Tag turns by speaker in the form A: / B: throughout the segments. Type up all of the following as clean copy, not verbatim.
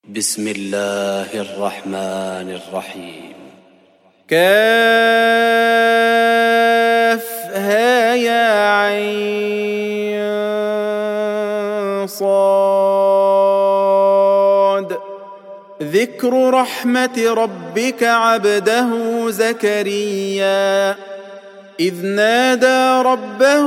A: بسم الله الرحمن الرحيم.
B: كافها يا عين صاد. ذكر رحمة ربك عبده زكريا إذ نادى ربه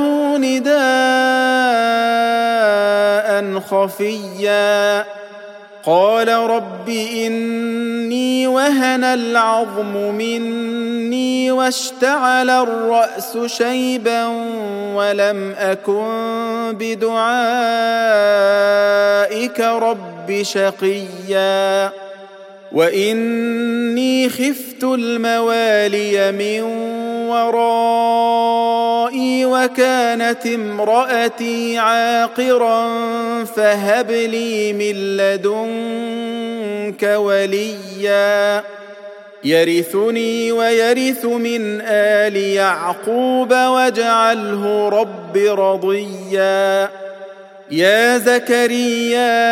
B: نداء خفيا قال رب إني وهن العظم مني واشتعل الرأس شيبا ولم أكن بدعائك رب شقيا وإني خفت الموالي من ورائي وكانت امرأتي عاقرا فهب لي من لدنك وليا يرثني ويرث من آل يعقوب واجعله رب رضيا يا زكريا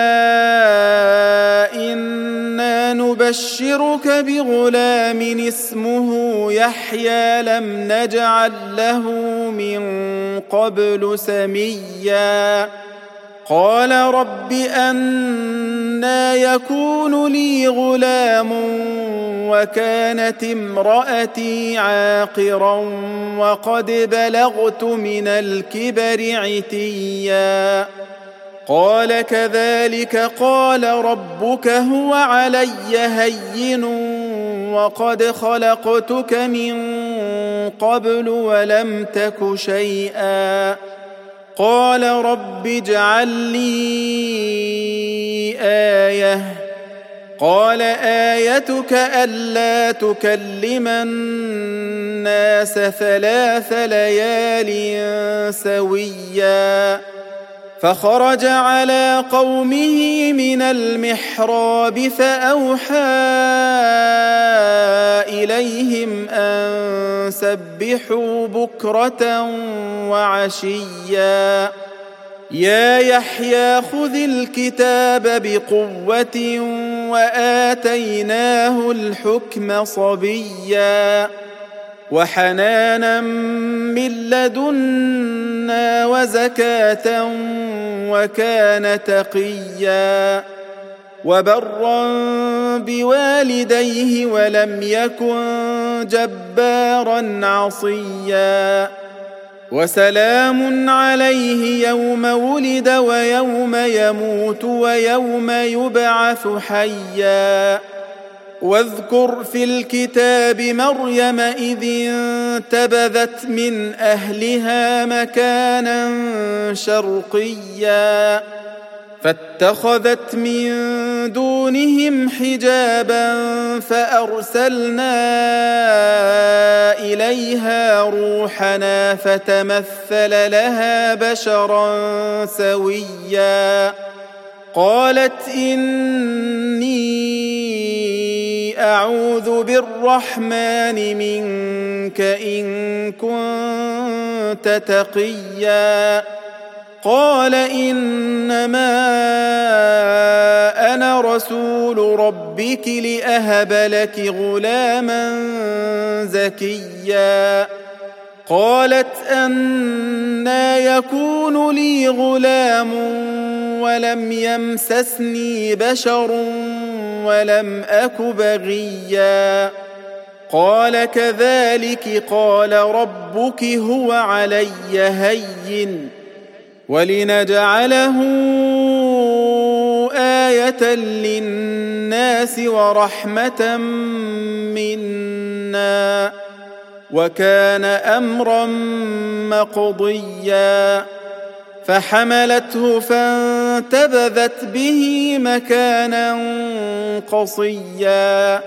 B: إنا نبشرك بغلام اسمه يحيى لم نجعل له من قبل سميا قال رب أنى يكون لي غلام وكانت امرأتي عاقرا وقد بلغت من الكبر عتيا قال كذلك قال ربك هو علي هين وقد خلقتك من قبل ولم تك شيئا قال رب اجعل لي آية قال آيتك ألا تكلم الناس 3 ليال سويا فخرج على قومه من المحراب فأوحى إليهم أن سبحوا بكرة وعشيا يا يحيى خذ الكتاب بقوة وآتيناه الحكم صبيا وحنانا من لدنا وزكاة وكان تقيا وبرا بوالديه ولم يكن جبارا عصيا وسلام عليه يوم ولد ويوم يموت ويوم يبعث حيا واذكر في الكتاب مريم إذ انتبذت من أهلها مكانا شرقيا فاتخذت من دونهم حجابا فأرسلنا إليها روحنا فتمثل لها بشرا سويا قالت إني أعوذ بالرحمن منك إن كنت تقيا قال إنما أنا رسول ربك لأهب لك غلاما زكيا قالت أنى يكون لي غلام ولم يمسسني بشر ولم أك بغيا قال كذلك قال ربك هو علي هين ولنجعله آية للناس ورحمة منا وكان أمرا مقضيا فحملته فانتبذت به مكانا قصيا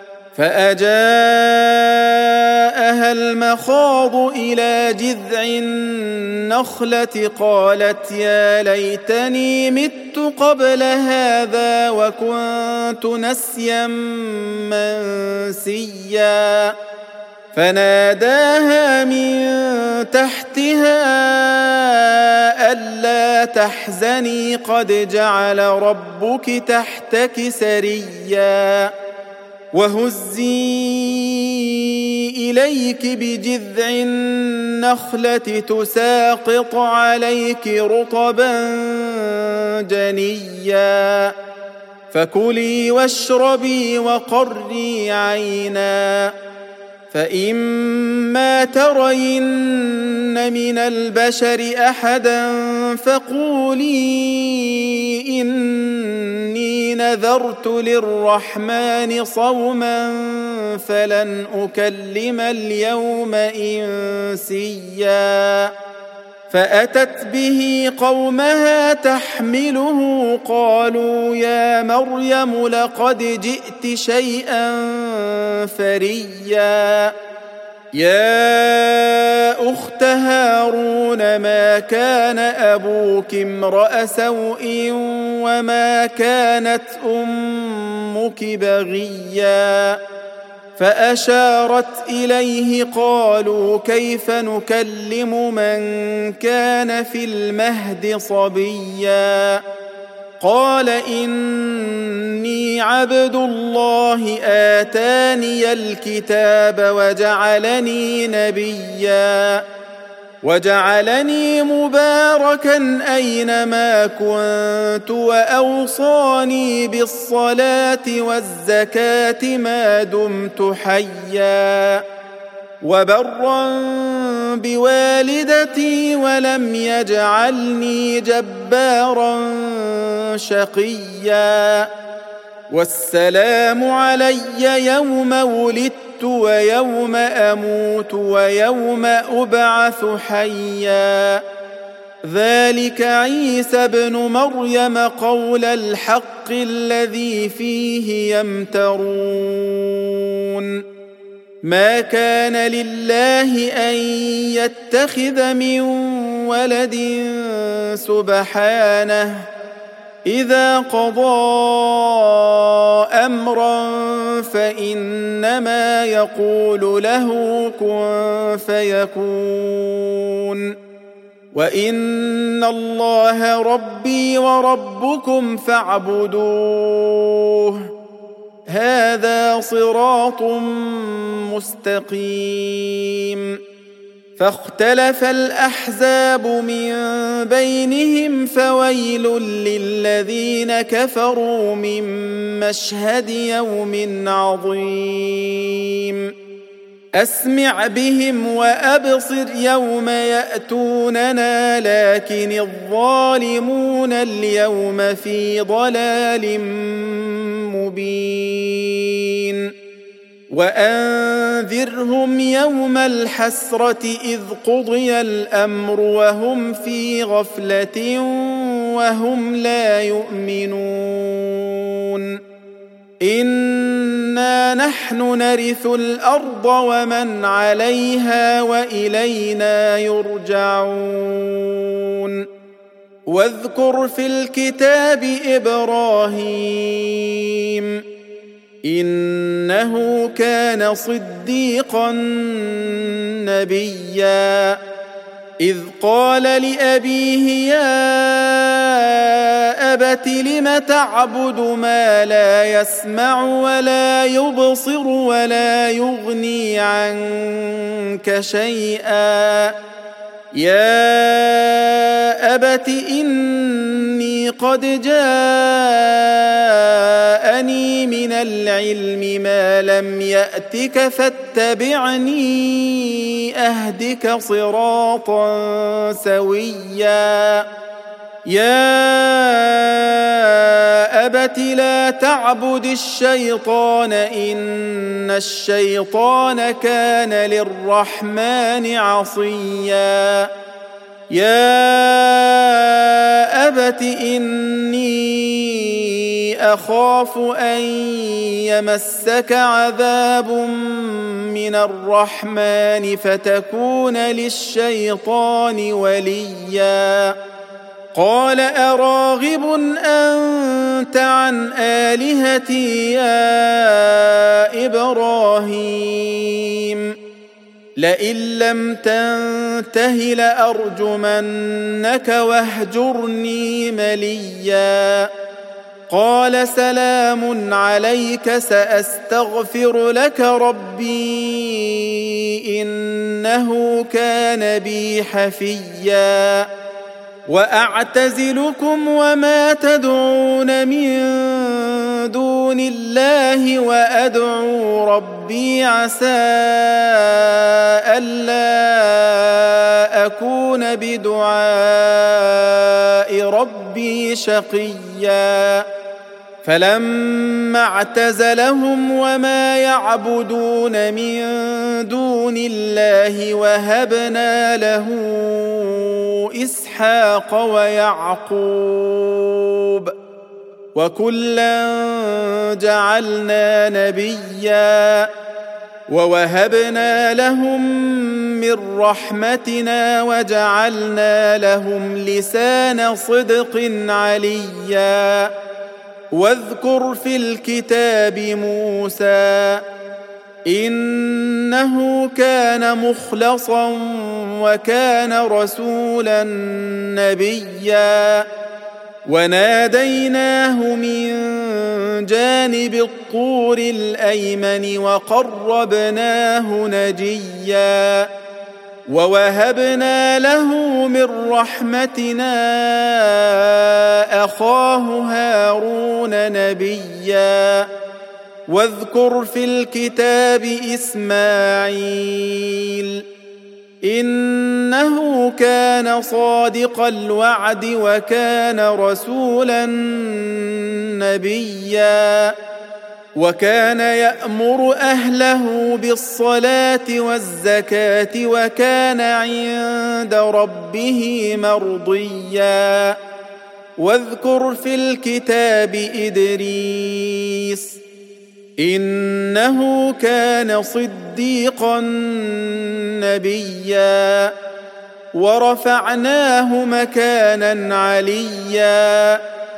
B: فأجاءها المخاض إلى جذع النخلة قالت يا ليتني مت قبل هذا وكنت نسيا منسيا فناداها من تحتها ألا تحزني قد جعل ربك تحتك سريا وهزي إليك بجذع النخلة تساقط عليك رطبا جنيا فكلي واشربي وقري عينا فإما ترين من البشر أحدا فقولي إني نذرت للرحمن صوما فلن أكلم اليوم إنسيا فأتت به قومها تحمله قالوا يا مريم لقد جئت شيئا فريا يا أخت هارون ما كان أبوك امرأ سوء وما كانت أمك بغيا فأشارت إليه قالوا كيف نكلم من كان في المهد صبيا قال إني عبد الله آتاني الكتاب وجعلني نبيا وجعلني مباركا أينما كنت وأوصاني بالصلاة والزكاة ما دمت حيا وبرا بوالدتي ولم يجعلني جبارا شقيا والسلام علي يوم ولدت ويوم أموت ويوم أبعث حيا ذلك عيسى ابن مريم قول الحق الذي فيه يمترون ما كان لله أن يتخذ من ولد سبحانه إذا قضى أمرا فإنما يقول له كن فيكون وإن الله ربي وربكم فاعبدوه هذا صراط مستقيم فاختلف الأحزاب من بينهم فويل للذين كفروا من مشهد يوم عظيم أسمع بهم وأبصر يوم يأتوننا لكن الظالمون اليوم في ضلال مبين وأنذرهم يوم الحسرة إذ قضي الأمر وهم في غفلة وهم لا يؤمنون إنا نحن نرث الأرض ومن عليها وإلينا يرجعون واذكر في الكتاب إبراهيم إنه كان صديقا نبيا إذ قال لأبيه يا أبت لم تعبد ما لا يسمع ولا يبصر ولا يغني عنك شيئا يا أبت إني قد جاءني من العلم ما لم يأتك فاتبعني أهدك صراطا سويا يا أبت لا تعبد الشيطان إن الشيطان كان للرحمن عصيا يا أبت إني أخاف أن يمسك عذاب من الرحمن فتكون للشيطان وليا قال أراغب أنت عن آلهتي يا إبراهيم لئن لم تنته لأرجمنك واهجرني مليا قال سلام عليك سأستغفر لك ربي إنه كان بي حفيا وأعتزلكم وما تدعون من دون الله وأدعو ربي عسى ألا أكون بدعاء ربي شقيا فلما اعتزلهم وما يعبدون من دون الله وهبنا له إسحاق ويعقوب وكلا جعلنا نبيا ووهبنا لهم من رحمتنا وجعلنا لهم لسان صدق عليا واذكر في الكتاب موسى إنه كان مخلصا وكان رسولا نبيا وناديناه من جانب الطور الأيمن وقربناه نجيا ووهبنا له من رحمتنا أخاه هارون نبيا واذكر في الكتاب إسماعيل إنه كان صادق الوعد وكان رسولا نبيا وكان يأمر أهله بالصلاة والزكاة وكان عند ربه مرضيا واذكر في الكتاب إدريس إنه كان صديقا نبيا ورفعناه مكانا عليا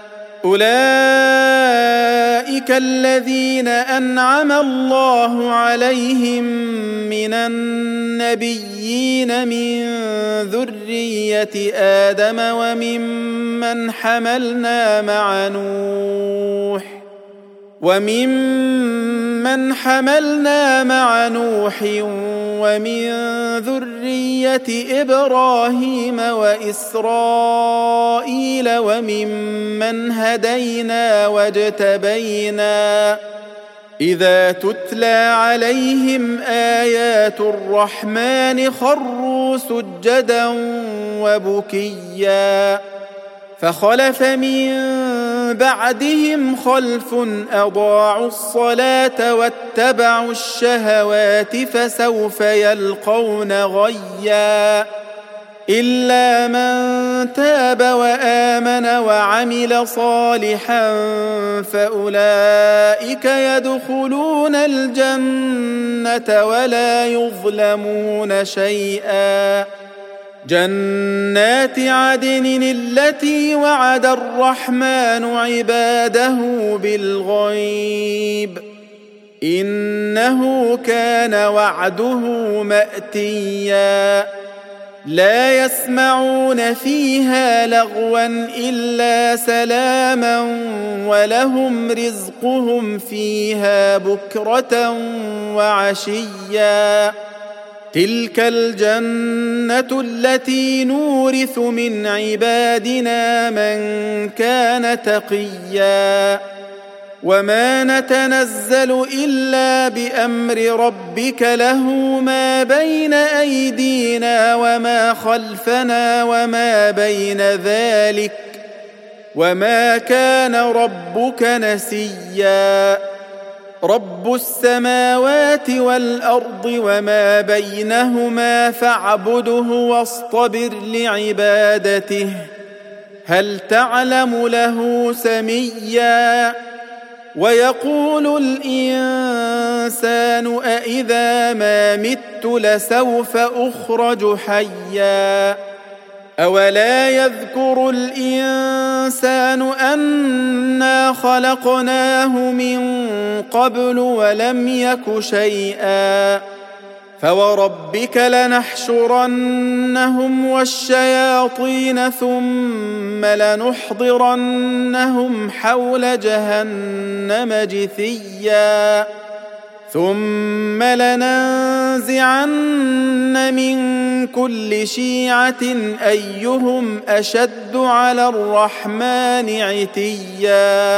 B: أولئك الذين أنعم الله عليهم من النبيين من ذرية آدم وممن حملنا مع نوح ومن ذرية إبراهيم وإسرائيل وممن هدينا واجتبينا إذا تتلى عليهم آيات الرحمن خروا سجدا وبكيا فخلف من بعدهم خلف أضاعوا الصلاة واتبعوا الشهوات فسوف يلقون غيا إلا من تاب وآمن وعمل صالحا فأولئك يدخلون الجنة ولا يظلمون شيئا جنات عدن التي وعد الرحمن عباده بالغيب إنه كان وعده مأتيا لا يسمعون فيها لغوا إلا سلاما ولهم رزقهم فيها بكرة وعشيا تلك الجنة التي نورث من عبادنا من كان تقيا وما نتنزل إلا بأمر ربك له ما بين أيدينا وما خلفنا وما بين ذلك وما كان ربك نسيا رب السماوات والأرض وما بينهما فاعبده واصطبر لعبادته هل تعلم له سميا ويقول الإنسان أإذا ما مت لسوف أخرج حيا أولا يذكر الإنسان أنا خلقناه من قبل ولم يك شيئا فوربك لنحشرنهم والشياطين ثم لنحضرنهم حول جهنم جثيا ثم لننزعن من كل شيعة أيهم أشد على الرحمن عتيا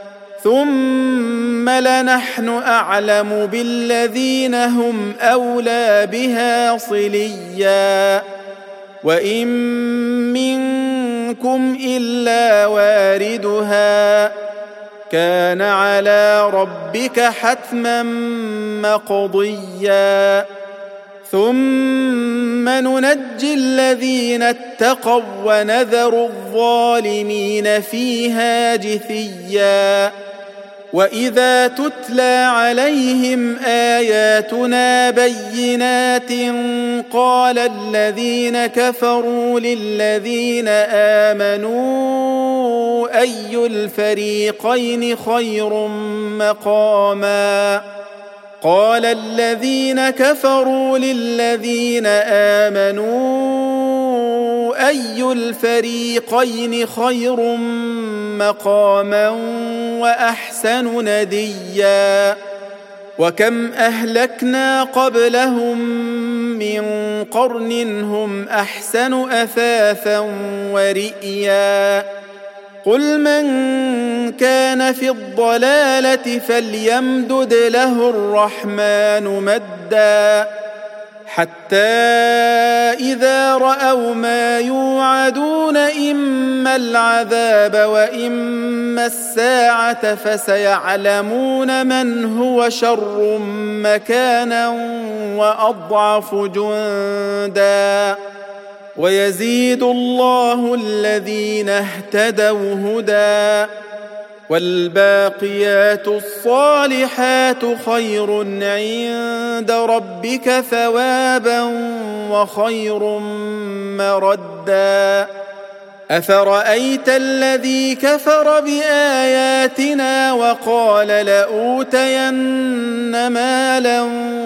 B: ثم لنحن أعلم بالذين هم أولى بها صليا وإن منكم إلا واردها كان على ربك حتما مقضيا ثم ننجي الذين اتقوا ونذر الظالمين فيها جثيا وإذا تتلى عليهم آياتنا بينات قال الذين كفروا للذين آمنوا أي الفريقين خير مقاما قال الذين كفروا للذين آمنوا أي الفريقين خير مقاما وأحسن نديا وكم أهلكنا قبلهم من قرن هم أحسن أثاثا ورئيا قل من كان في الضلالة فليمدد له الرحمن مدا حتى إذا رأوا ما يوعدون إما العذاب وإما الساعة فسيعلمون من هو شر مكانا وأضعف جندا ويزيد الله الذين اهتدوا هدى والباقيات الصالحات خير عند ربك ثوابا وخير مردا أفرأيت الذي كفر بآياتنا وقال لأوتين مالا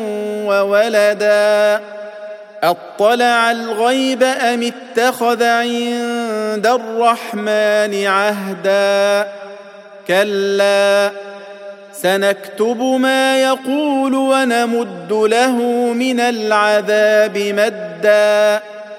B: وولدا أطلع الغيب أم اتخذ عند الرحمن عهدا كلا سنكتب ما يقول ونمد له من العذاب مدا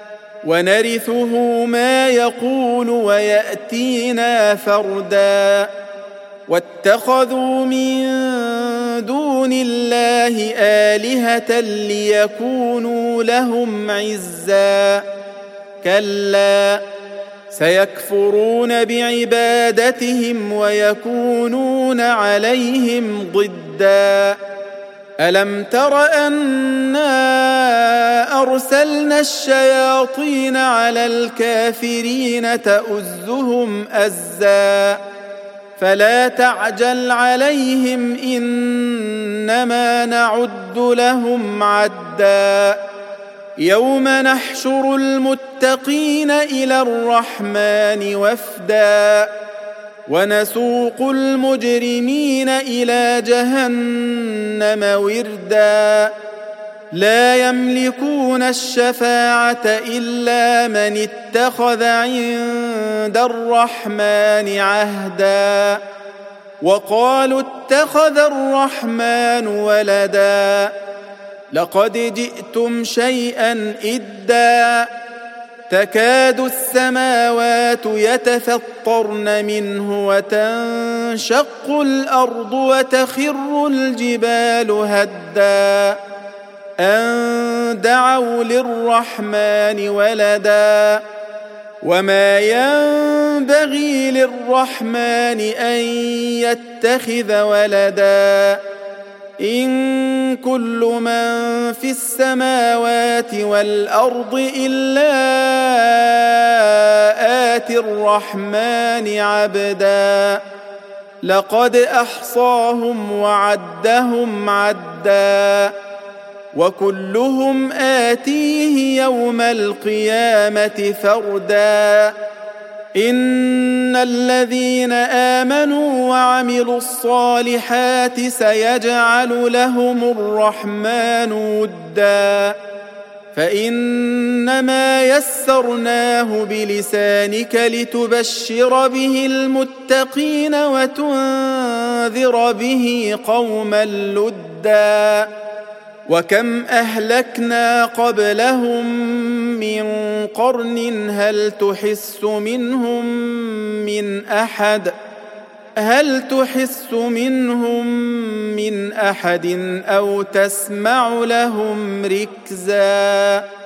B: ونرثه ما يقول ويأتينا فردا واتخذوا من دون الله آلهة ليكونوا لهم عزا كلا سيكفرون بعبادتهم ويكونون عليهم ضدا ألم تر أنا أرسلنا الشياطين على الكافرين تؤزهم أزا فلا تعجل عليهم إنما نعد لهم عدا يوم نحشر المتقين إلى الرحمن وفدا ونسوق المجرمين إلى جهنم وردا لا يملكون الشفاعة إلا من اتخذ عند الرحمن عهدا وقالوا اتخذ الرحمن ولدا لقد جئتم شيئا إدا تكاد السماوات يتفطرن منه وتنشق الأرض وتخر الجبال هدا أن دعوا للرحمن ولدا وما ينبغي للرحمن أن يتخذ ولدا إن كل من في السماوات والأرض إلا آتي الرحمن عبدا لقد أحصاهم وعدهم عدا وكلهم آتيه يوم القيامة فردا إن الذين آمنوا وعملوا الصالحات سيجعل لهم الرحمن ودا فإنما يسرناه بلسانك لتبشر به المتقين وتنذر به قوما لدا وكم أهلكنا قبلهم من قرن هل تحس منهم من أحد أو تسمع لهم ركزا